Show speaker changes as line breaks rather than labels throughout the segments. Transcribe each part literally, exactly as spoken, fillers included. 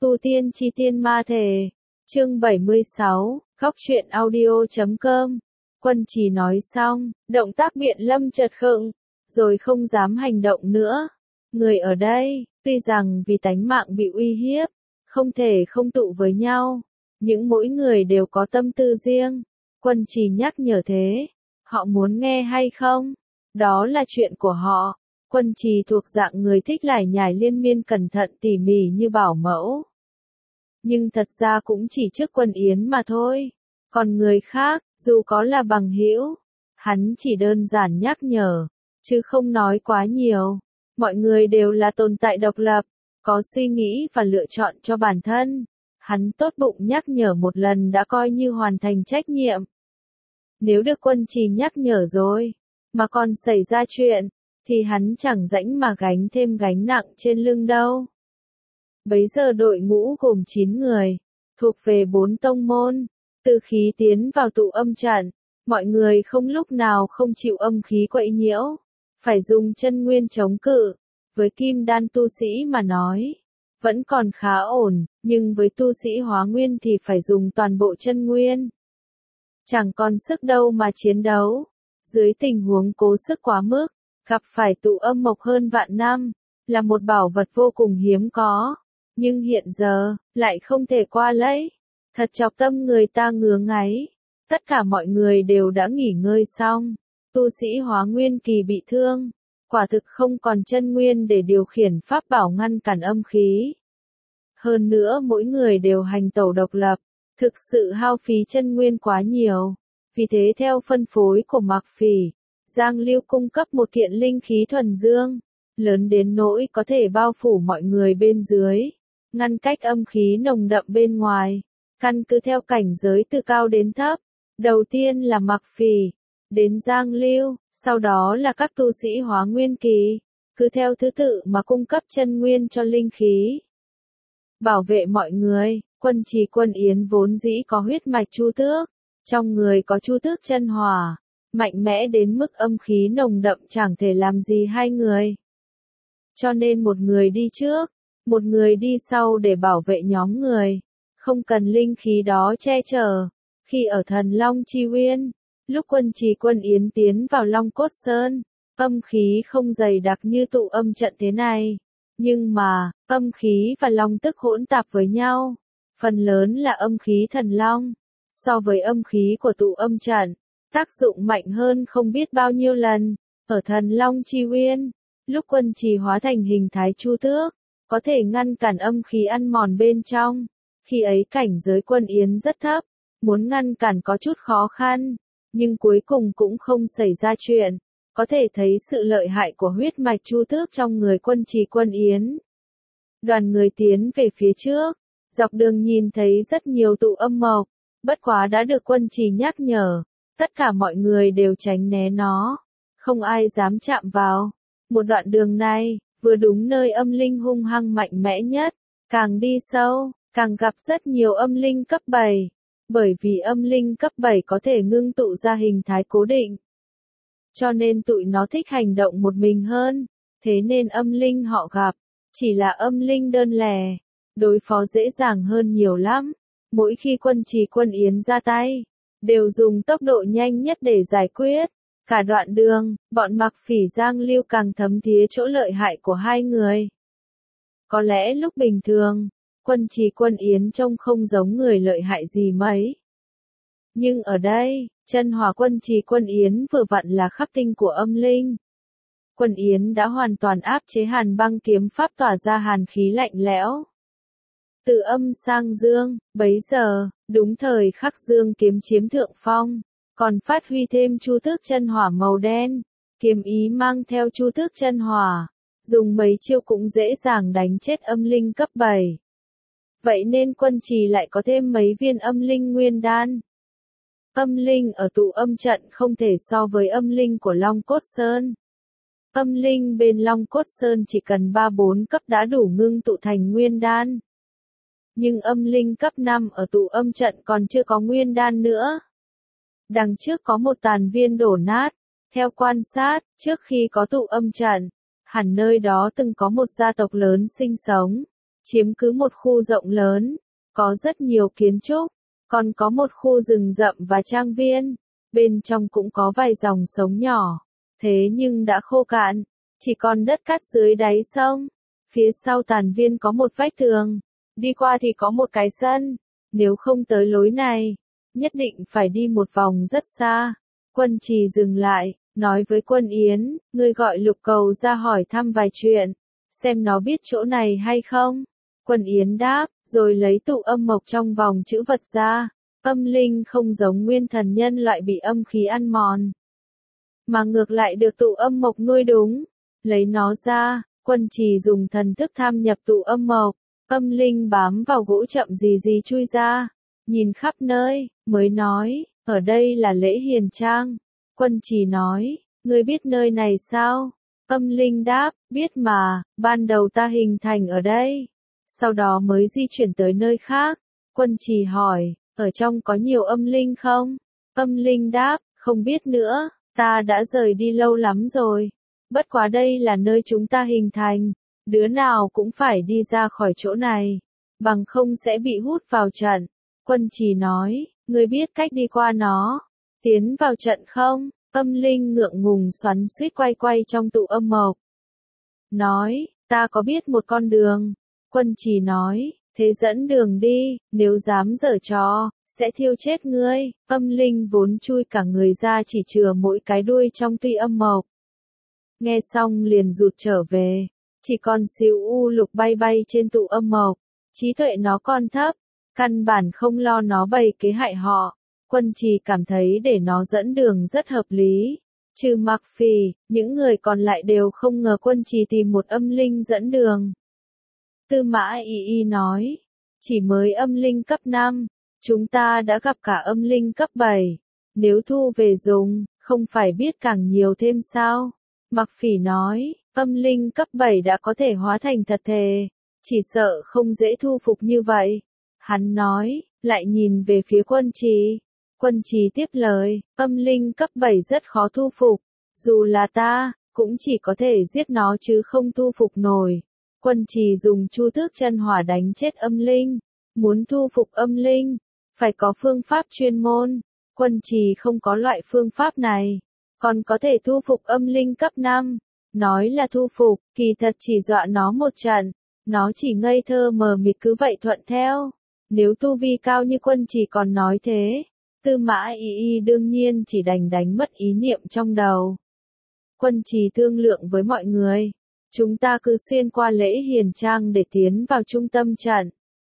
Tu tiên chi tiên ma thể. Chương bảy mươi sáu, Góc truyện audio chấm com. Quân Trì nói xong, động tác Biện Lâm chợt khựng, rồi không dám hành động nữa. Người ở đây, tuy rằng vì tánh mạng bị uy hiếp, không thể không tụ với nhau, những mỗi người đều có tâm tư riêng. Quân Trì nhắc nhở thế, họ muốn nghe hay không? Đó là chuyện của họ. Quân Trì thuộc dạng người thích lải nhải liên miên cẩn thận tỉ mỉ như bảo mẫu. Nhưng thật ra cũng chỉ trước Quân Yến mà thôi. Còn người khác, dù có là bằng hữu, hắn chỉ đơn giản nhắc nhở, chứ không nói quá nhiều. Mọi người đều là tồn tại độc lập, có suy nghĩ và lựa chọn cho bản thân. Hắn tốt bụng nhắc nhở một lần đã coi như hoàn thành trách nhiệm. Nếu được Quân Trì nhắc nhở rồi, mà còn xảy ra chuyện, thì hắn chẳng rảnh mà gánh thêm gánh nặng trên lưng đâu. Bấy giờ đội ngũ gồm chín người, thuộc về bốn tông môn. Từ khí tiến vào tụ âm trận, mọi người không lúc nào không chịu âm khí quậy nhiễu, phải dùng chân nguyên chống cự. Với kim đan tu sĩ mà nói, vẫn còn khá ổn, nhưng với tu sĩ hóa nguyên thì phải dùng toàn bộ chân nguyên. Chẳng còn sức đâu mà chiến đấu. Dưới tình huống cố sức quá mức, gặp phải tụ âm mộc hơn vạn năm, là một bảo vật vô cùng hiếm có. Nhưng hiện giờ, lại không thể qua lấy. Thật chọc tâm người ta ngứa ngáy. Tất cả mọi người đều đã nghỉ ngơi xong. Tu sĩ hóa nguyên kỳ bị thương. Quả thực không còn chân nguyên để điều khiển pháp bảo ngăn cản âm khí. Hơn nữa mỗi người đều hành tẩu độc lập. Thực sự hao phí chân nguyên quá nhiều. Vì thế theo phân phối của Mạc Phỉ, Giang Lưu cung cấp một kiện linh khí thuần dương. Lớn đến nỗi có thể bao phủ mọi người bên dưới. Ngăn cách âm khí nồng đậm bên ngoài. Căn cứ theo cảnh giới từ cao đến thấp. Đầu tiên là Mạc Phỉ, đến Giang Lưu, sau đó là các tu sĩ hóa nguyên kỳ. Cứ theo thứ tự mà cung cấp chân nguyên cho linh khí. Bảo vệ mọi người, Quân Trì Quân Yến vốn dĩ có huyết mạch Chu Tước. Trong người có Chu Tước chân hỏa. Mạnh mẽ đến mức âm khí nồng đậm chẳng thể làm gì hai người. Cho nên một người đi trước, một người đi sau để bảo vệ nhóm người. Không cần linh khí đó che chở. Khi ở Thần Long Chi Uyên, lúc Quân Trì Quân Yến tiến vào Long Cốt Sơn, âm khí không dày đặc như tụ âm trận thế này. Nhưng mà, âm khí và long tức hỗn tạp với nhau. Phần lớn là âm khí thần long. So với âm khí của tụ âm trận, tác dụng mạnh hơn không biết bao nhiêu lần. Ở Thần Long Chi Uyên, lúc Quân Trì hóa thành hình thái Chu Tước, có thể ngăn cản âm khí ăn mòn bên trong. Khi ấy cảnh giới Quân Yến rất thấp, muốn ngăn cản có chút khó khăn, nhưng cuối cùng cũng không xảy ra chuyện. Có thể thấy sự lợi hại của huyết mạch Chu Tước trong người Quân Trì Quân Yến. Đoàn người tiến về phía trước, dọc đường nhìn thấy rất nhiều tụ âm mộc, bất quá đã được Quân Trì nhắc nhở, tất cả mọi người đều tránh né nó, không ai dám chạm vào. Một đoạn đường này, vừa đúng nơi âm linh hung hăng mạnh mẽ nhất, càng đi sâu, càng gặp rất nhiều âm linh cấp bảy, bởi vì âm linh cấp bảy có thể ngưng tụ ra hình thái cố định. Cho nên tụi nó thích hành động một mình hơn, thế nên âm linh họ gặp, chỉ là âm linh đơn lẻ, đối phó dễ dàng hơn nhiều lắm. Mỗi khi Quân Trì Quân Yến ra tay, đều dùng tốc độ nhanh nhất để giải quyết. Cả đoạn đường, bọn Mạc Phỉ Giang Lưu càng thấm thía chỗ lợi hại của hai người. Có lẽ lúc bình thường, Quân Trì Quân Yến trông không giống người lợi hại gì mấy. Nhưng ở đây, chân hỏa Quân Trì Quân Yến vừa vặn là khắc tinh của âm linh. Quân Yến đã hoàn toàn áp chế Hàn Băng kiếm pháp tỏa ra hàn khí lạnh lẽo. Từ âm sang dương, bấy giờ, đúng thời khắc dương kiếm chiếm thượng phong, còn phát huy thêm Chu Tước chân hỏa màu đen, kiếm ý mang theo Chu Tước chân hỏa, dùng mấy chiêu cũng dễ dàng đánh chết âm linh cấp bảy. Vậy nên Quân Trì lại có thêm mấy viên âm linh nguyên đan. Âm linh ở tụ âm trận không thể so với âm linh của Long Cốt Sơn. Âm linh bên Long Cốt Sơn chỉ cần ba bốn cấp đã đủ ngưng tụ thành nguyên đan. Nhưng âm linh cấp năm ở tụ âm trận còn chưa có nguyên đan nữa. Đằng trước có một tàn viên đổ nát. Theo quan sát, trước khi có tụ âm trận, hẳn nơi đó từng có một gia tộc lớn sinh sống. chiếm cứ một khu rộng lớn, có rất nhiều kiến trúc, còn có một khu rừng rậm và trang viên, bên trong cũng có vài dòng sống nhỏ, thế nhưng đã khô cạn, chỉ còn đất cát dưới đáy sông. Phía sau tàn viên có một vách tường, đi qua thì có một cái sân, nếu không tới lối này, nhất định phải đi một vòng rất xa. Quân Trì dừng lại, nói với Quân Yến, ngươi gọi Lục Cầu ra hỏi thăm vài chuyện, xem nó biết chỗ này hay không. Quân Yến đáp, rồi lấy tụ âm mộc trong vòng chữ vật ra. Âm linh không giống nguyên thần nhân loại bị âm khí ăn mòn, mà ngược lại được tụ âm mộc nuôi đúng. Lấy nó ra, Quân Trì dùng thần thức tham nhập tụ âm mộc, âm linh bám vào gỗ chậm gì gì chui ra, nhìn khắp nơi, mới nói, ở đây là Lễ Hiền Trang. Quân Trì nói, ngươi biết nơi này sao? Âm linh đáp, biết mà, ban đầu ta hình thành ở đây, sau đó mới di chuyển tới nơi khác. Quân Trì hỏi, ở trong có nhiều âm linh không? Âm linh đáp, không biết nữa, ta đã rời đi lâu lắm rồi. Bất quá đây là nơi chúng ta hình thành, đứa nào cũng phải đi ra khỏi chỗ này, bằng không sẽ bị hút vào trận. Quân Trì nói, ngươi biết cách đi qua nó, tiến vào trận không? Âm linh ngượng ngùng xoắn xuýt quay quay trong tụ âm mộc. Nói, ta có biết một con đường. Quân Trì nói, thế dẫn đường đi, nếu dám giở trò, sẽ thiêu chết ngươi. Âm linh vốn chui cả người ra chỉ chừa mỗi cái đuôi trong tuy âm mộc. Nghe xong liền rụt trở về, chỉ còn xíu u lục bay bay trên tụ âm mộc, trí tuệ nó còn thấp, căn bản không lo nó bày kế hại họ. Quân Trì cảm thấy để nó dẫn đường rất hợp lý, trừ Mặc Phỉ, những người còn lại đều không ngờ Quân Trì tìm một âm linh dẫn đường. Tư Mã Y Y nói, chỉ mới âm linh cấp năm, chúng ta đã gặp cả âm linh cấp bảy, nếu thu về dùng, không phải biết càng nhiều thêm sao? Mặc Phỉ nói, âm linh cấp bảy đã có thể hóa thành thật thể, chỉ sợ không dễ thu phục như vậy. Hắn nói, lại nhìn về phía Quân Trì. Quân Trì tiếp lời, âm linh cấp bảy rất khó thu phục, dù là ta, cũng chỉ có thể giết nó chứ không thu phục nổi. Quân Trì dùng Chu Tước Chân Hỏa đánh chết âm linh, muốn thu phục âm linh, phải có phương pháp chuyên môn. Quân Trì không có loại phương pháp này, còn có thể thu phục âm linh cấp năm. Nói là thu phục, kỳ thật chỉ dọa nó một trận, nó chỉ ngây thơ mờ mịt cứ vậy thuận theo. Nếu tu vi cao như Quân Trì còn nói thế, Tư Mã Y Y đương nhiên chỉ đành đánh mất ý niệm trong đầu. Quân Trì thương lượng với mọi người, chúng ta cứ xuyên qua Lễ Hiền Trang để tiến vào trung tâm trận.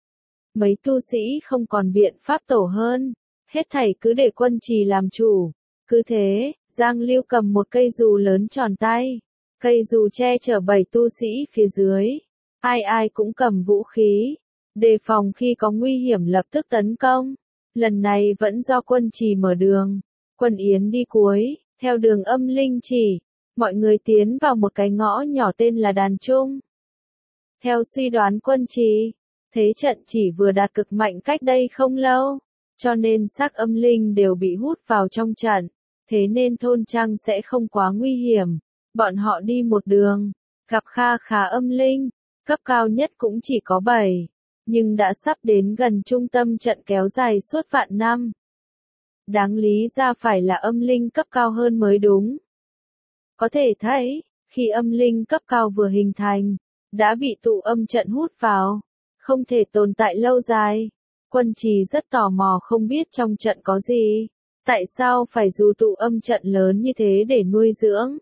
Mấy tu sĩ không còn biện pháp tổ hơn, hết thảy cứ để Quân Trì làm chủ. Cứ thế, Giang Lưu cầm một cây dù lớn tròn tay, cây dù che chở bảy tu sĩ phía dưới, ai ai cũng cầm vũ khí, đề phòng khi có nguy hiểm lập tức tấn công. Lần này vẫn do Quân Trì mở đường, Quân Yến đi cuối, theo đường âm linh chỉ, mọi người tiến vào một cái ngõ nhỏ tên là Đàn Trung. Theo suy đoán Quân Trì, thế trận chỉ vừa đạt cực mạnh cách đây không lâu, cho nên xác âm linh đều bị hút vào trong trận, thế nên thôn trang sẽ không quá nguy hiểm. Bọn họ đi một đường, gặp kha khá âm linh, cấp cao nhất cũng chỉ có bảy. Nhưng đã sắp đến gần trung tâm trận kéo dài suốt vạn năm. Đáng lý ra phải là âm linh cấp cao hơn mới đúng. Có thể thấy, khi âm linh cấp cao vừa hình thành, đã bị tụ âm trận hút vào, không thể tồn tại lâu dài. Quân Trì rất tò mò không biết trong trận có gì, tại sao phải dù tụ âm trận lớn như thế để nuôi dưỡng.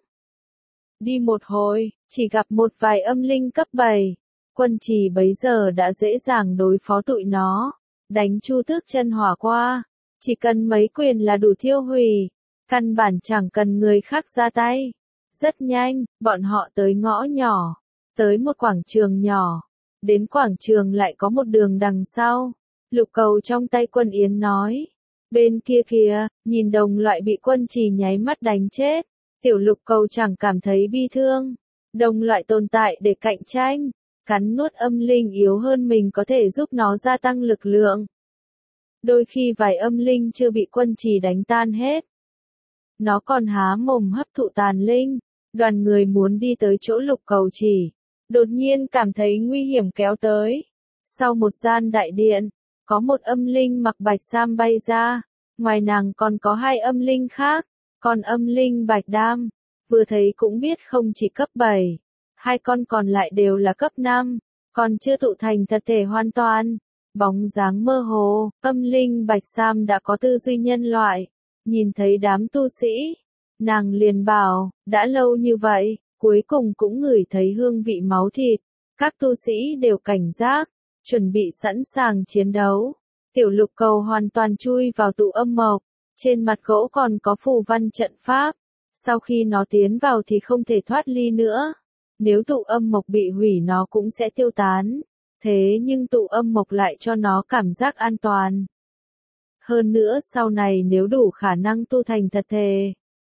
Đi một hồi, chỉ gặp một vài âm linh cấp bảy. Quân Trì bấy giờ đã dễ dàng đối phó tụi nó, đánh Chu Tước Chân Hỏa qua, chỉ cần mấy quyền là đủ thiêu hủy, căn bản chẳng cần người khác ra tay. Rất nhanh, bọn họ tới ngõ nhỏ, tới một quảng trường nhỏ, đến quảng trường lại có một đường đằng sau. Lục Cầu trong tay Quân Yến nói, bên kia kìa, nhìn đồng loại bị Quân Trì nháy mắt đánh chết, tiểu Lục Cầu chẳng cảm thấy bi thương, đồng loại tồn tại để cạnh tranh. Cắn nuốt âm linh yếu hơn mình có thể giúp nó gia tăng lực lượng. Đôi khi vài âm linh chưa bị Quân Trì đánh tan hết, nó còn há mồm hấp thụ tàn linh. Đoàn người muốn đi tới chỗ Lục Cầu chỉ, đột nhiên cảm thấy nguy hiểm kéo tới. Sau một gian đại điện, có một âm linh mặc bạch sam bay ra, ngoài nàng còn có hai âm linh khác, còn âm linh bạch đam, vừa thấy cũng biết không chỉ cấp bảy, hai con còn lại đều là cấp năm, còn chưa tụ thành thật thể hoàn toàn. Bóng dáng mơ hồ, âm linh bạch sam đã có tư duy nhân loại, nhìn thấy đám tu sĩ, nàng liền bảo, đã lâu như vậy, cuối cùng cũng ngửi thấy hương vị máu thịt, các tu sĩ đều cảnh giác, chuẩn bị sẵn sàng chiến đấu. Tiểu lục cầu hoàn toàn chui vào tụ âm mộc, trên mặt gỗ còn có phù văn trận pháp, sau khi nó tiến vào thì không thể thoát ly nữa, nếu tụ âm mộc bị hủy nó cũng sẽ tiêu tán. Thế nhưng tụ âm mộc lại cho nó cảm giác an toàn. Hơn nữa sau này nếu đủ khả năng tu thành thật thể,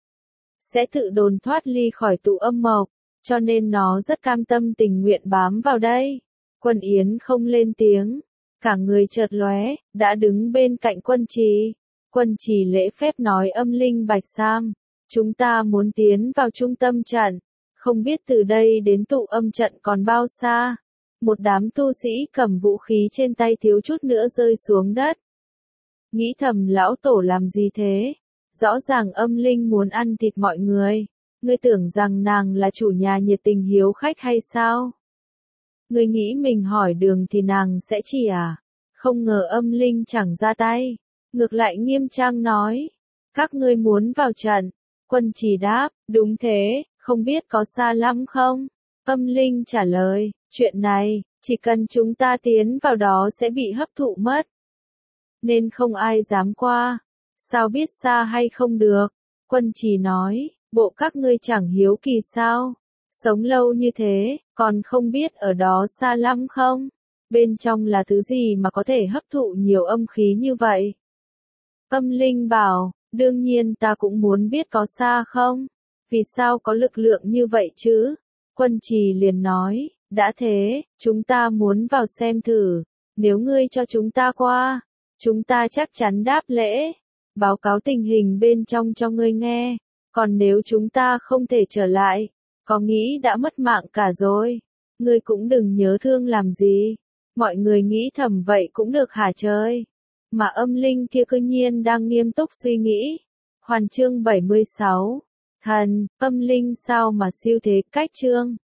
sẽ tự đồn thoát ly khỏi tụ âm mộc, cho nên nó rất cam tâm tình nguyện bám vào đây. Quân Yến không lên tiếng, cả người chợt lóe, đã đứng bên cạnh Quân Trì. Quân Trì lễ phép nói âm linh bạch sam, chúng ta muốn tiến vào trung tâm trận, không biết từ đây đến tụ âm trận còn bao xa. Một đám tu sĩ cầm vũ khí trên tay thiếu chút nữa rơi xuống đất. Nghĩ thầm lão tổ làm gì thế? Rõ ràng âm linh muốn ăn thịt mọi người. Ngươi tưởng rằng nàng là chủ nhà nhiệt tình hiếu khách hay sao? Ngươi nghĩ mình hỏi đường thì nàng sẽ chỉ à? Không ngờ âm linh chẳng ra tay. Ngược lại nghiêm trang nói. Các ngươi muốn vào trận. Quân Trì đáp, đúng thế, không biết có xa lắm không? Âm linh trả lời, chuyện này, chỉ cần chúng ta tiến vào đó sẽ bị hấp thụ mất. Nên không ai dám qua. Sao biết xa hay không được? Quân Trì nói, bộ các ngươi chẳng hiếu kỳ sao? Sống lâu như thế, còn không biết ở đó xa lắm không? Bên trong là thứ gì mà có thể hấp thụ nhiều âm khí như vậy? Âm linh bảo, đương nhiên ta cũng muốn biết có xa không? Vì sao có lực lượng như vậy chứ? Quân Trì liền nói, đã thế, chúng ta muốn vào xem thử, nếu ngươi cho chúng ta qua, chúng ta chắc chắn đáp lễ, báo cáo tình hình bên trong cho ngươi nghe, còn nếu chúng ta không thể trở lại, có nghĩ đã mất mạng cả rồi, ngươi cũng đừng nhớ thương làm gì. Mọi người nghĩ thầm vậy cũng được hả trời, mà âm linh kia cứ nhiên đang nghiêm túc suy nghĩ. Hoàn chương bảy mươi sáu, thần, âm linh sao mà siêu thế cách chương.